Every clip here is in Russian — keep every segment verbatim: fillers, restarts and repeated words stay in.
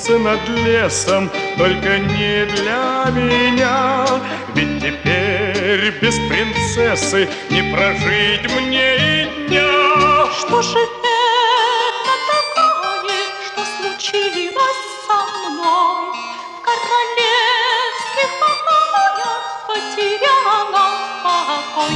солнце над лесом, только не для меня. Ведь теперь без принцессы не прожить мне и дня. Что же это такое, что случилось со мной? В королевских покоях потеряла покой.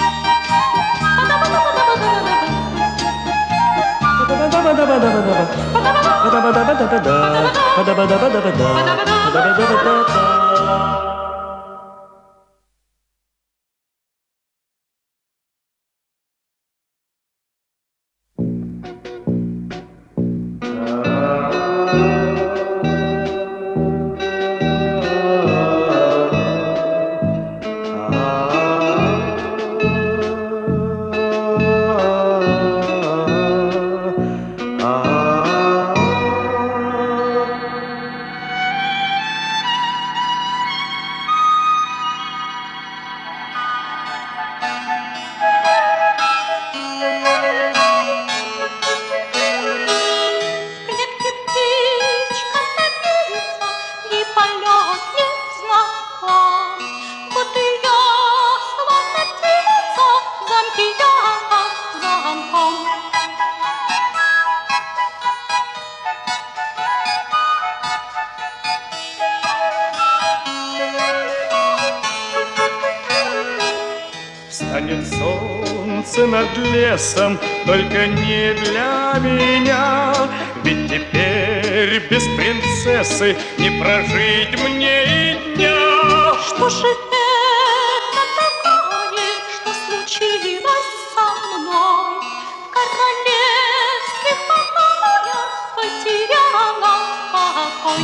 Встанет солнце над лесом, только не для меня. Ведь теперь без принцессы не прожить мне и дня. Что же это такое, что случилось со мной? В королевских покоях потеряла покой.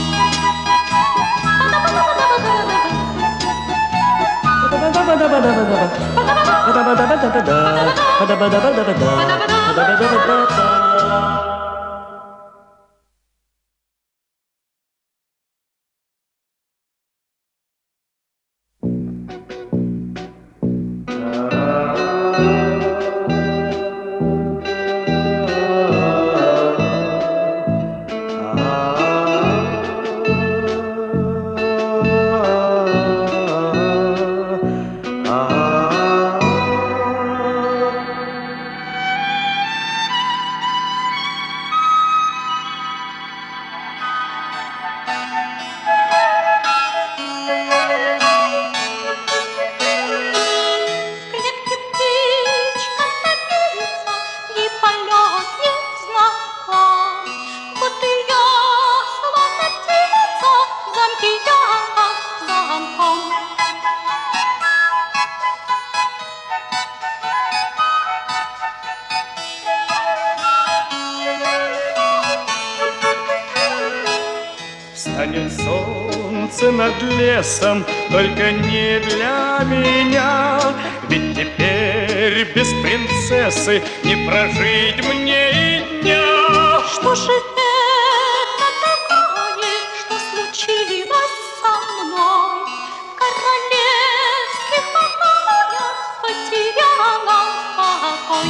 Встанет солнце над лесом, только не для меня. Ведь теперь без принцессы не прожить мне и дня. Что же это такое, что случилось со мной? В королевских покоях потеряла покой.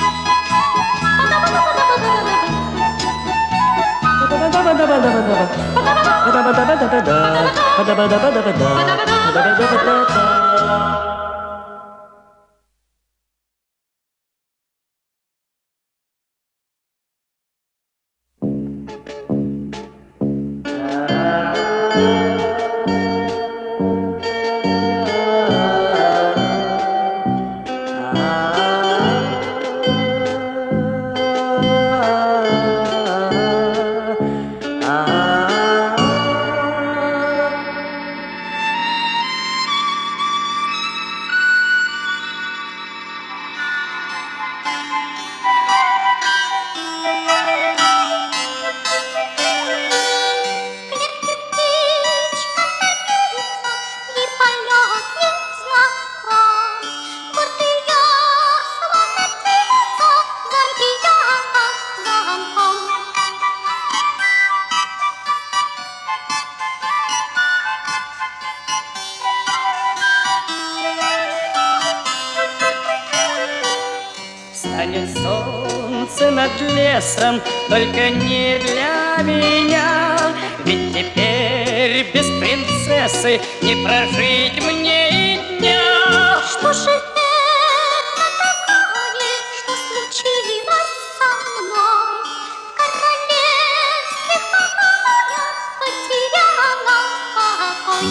Встанет солнце над лесом, только не для меня. Ведь теперь без принцессы не прожить мне и дня. Что же это такое, что случилось со мной? В королевских покоях потеряла покой.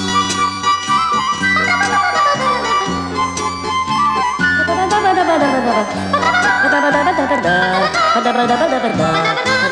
Ba-da-ba-da-ba-da-ba-da. Ba-da-ba-da-ba-da-ba-da. Ba-da-ba-da-ba-da-ba-da.